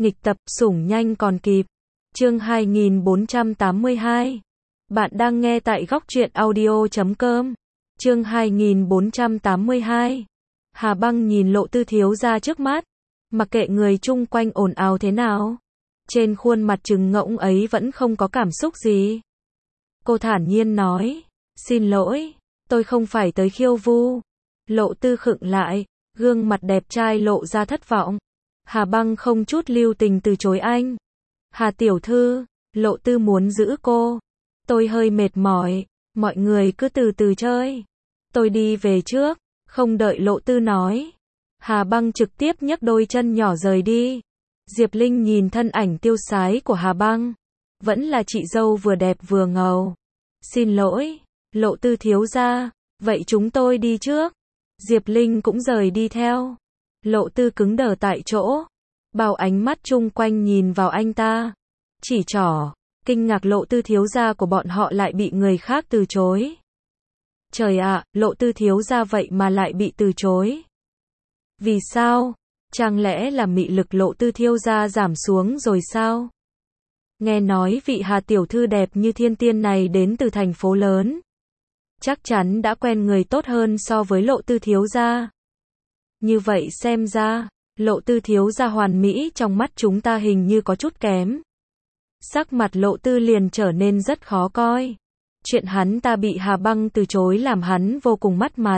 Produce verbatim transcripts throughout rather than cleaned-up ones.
Nghịch tập, sủng nhanh còn kịp. Chương hai nghìn bốn trăm tám mươi hai. Bạn đang nghe tại góc truyện audio chấm com. Chương hai nghìn bốn trăm tám mươi hai. Hà Băng nhìn Lộ Tư thiếu gia trước mắt, mặc kệ người chung quanh ồn ào thế nào, trên khuôn mặt trừng ngỗng ấy vẫn không có cảm xúc gì. Cô thản nhiên nói, xin lỗi, tôi không phải tới khiêu vu. Lộ Tư khựng lại, gương mặt đẹp trai lộ ra thất vọng. Hà Băng không chút lưu tình từ chối anh. Hà tiểu thư, Lộ Tư muốn giữ cô. Tôi hơi mệt mỏi, mọi người cứ từ từ chơi. Tôi đi về trước. Không đợi Lộ Tư nói, Hà Băng trực tiếp nhấc đôi chân nhỏ rời đi. Diệp Linh nhìn thân ảnh tiêu sái của Hà Băng, vẫn là chị dâu vừa đẹp vừa ngầu. Xin lỗi, Lộ Tư thiếu gia, vậy chúng tôi đi trước. Diệp Linh cũng rời đi theo. Lộ Tư cứng đờ tại chỗ, bao ánh mắt chung quanh nhìn vào anh ta. Chỉ trỏ, kinh ngạc Lộ Tư thiếu gia của bọn họ lại bị người khác từ chối. Trời ạ, Lộ Tư thiếu gia vậy mà lại bị từ chối. Vì sao? Chẳng lẽ là mị lực Lộ Tư thiếu gia giảm xuống rồi sao? Nghe nói vị Hà tiểu thư đẹp như thiên tiên này đến từ thành phố lớn, chắc chắn đã quen người tốt hơn so với Lộ Tư thiếu gia. Như vậy xem ra, Lộ Tư thiếu gia hoàn mỹ trong mắt chúng ta hình như có chút kém. Sắc mặt Lộ Tư liền trở nên rất khó coi. Chuyện hắn ta bị Hà Băng từ chối làm hắn vô cùng mất mặt.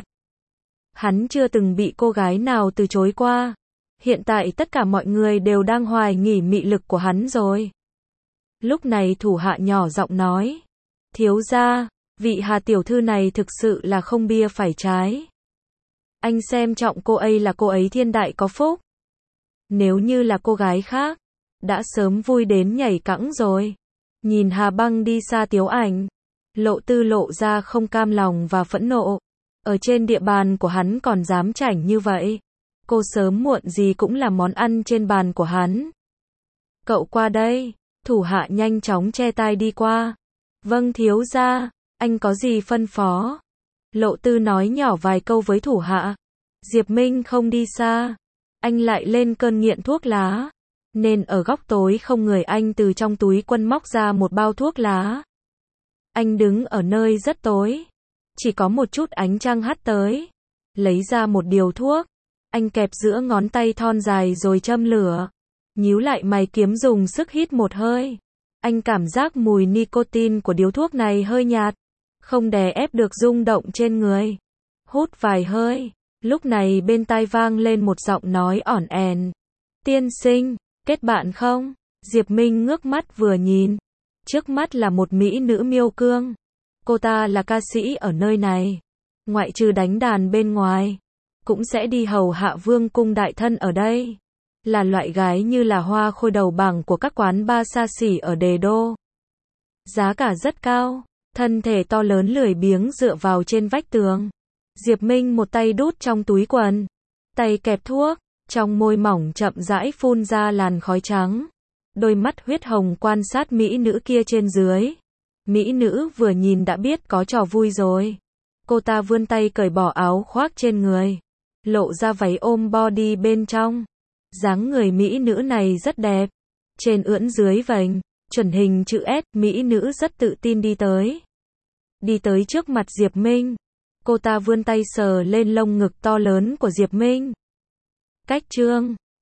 Hắn chưa từng bị cô gái nào từ chối qua. Hiện tại tất cả mọi người đều đang hoài nghi mị lực của hắn rồi. Lúc này thủ hạ nhỏ giọng nói, thiếu gia, vị Hà tiểu thư này thực sự là không bia phải trái. Anh xem trọng cô ấy là cô ấy thiên đại có phúc. Nếu như là cô gái khác, đã sớm vui đến nhảy cẫng rồi. Nhìn Hà Băng đi xa tiếu ảnh, Lộ Tư lộ ra không cam lòng và phẫn nộ. Ở trên địa bàn của hắn còn dám chảnh như vậy. Cô sớm muộn gì cũng là món ăn trên bàn của hắn. Cậu qua đây. Thủ hạ nhanh chóng che tai đi qua. Vâng thiếu gia, anh có gì phân phó? Lộ Tư nói nhỏ vài câu với thủ hạ. Diệp Minh không đi xa. Anh lại lên cơn nghiện thuốc lá. Nên ở góc tối không người anh từ trong túi quần móc ra một bao thuốc lá. Anh đứng ở nơi rất tối, chỉ có một chút ánh trăng hắt tới. Lấy ra một điều thuốc, anh kẹp giữa ngón tay thon dài rồi châm lửa. Nhíu lại mày kiếm dùng sức hít một hơi. Anh cảm giác mùi nicotine của điếu thuốc này hơi nhạt, không đè ép được rung động trên người. Hút vài hơi, lúc này bên tai vang lên một giọng nói ỏn ẻn. Tiên sinh, kết bạn không? Diệp Minh ngước mắt vừa nhìn. Trước mắt là một mỹ nữ miêu cương. Cô ta là ca sĩ ở nơi này. Ngoại trừ đánh đàn bên ngoài, cũng sẽ đi hầu hạ vương cung đại thân ở đây. Là loại gái như là hoa khôi đầu bảng của các quán bar xa xỉ ở Đề Đô. Giá cả rất cao. Thân thể to lớn lười biếng dựa vào trên vách tường. Diệp Minh một tay đút trong túi quần, tay kẹp thuốc, trong môi mỏng chậm rãi phun ra làn khói trắng. Đôi mắt huyết hồng quan sát mỹ nữ kia trên dưới. Mỹ nữ vừa nhìn đã biết có trò vui rồi. Cô ta vươn tay cởi bỏ áo khoác trên người, lộ ra váy ôm body bên trong. Dáng người mỹ nữ này rất đẹp. Trên ưỡn dưới vành, chuẩn hình chữ S, mỹ nữ rất tự tin đi tới. Đi tới trước mặt Diệp Minh. Cô ta vươn tay sờ lên lông ngực to lớn của Diệp Minh. Cách trương,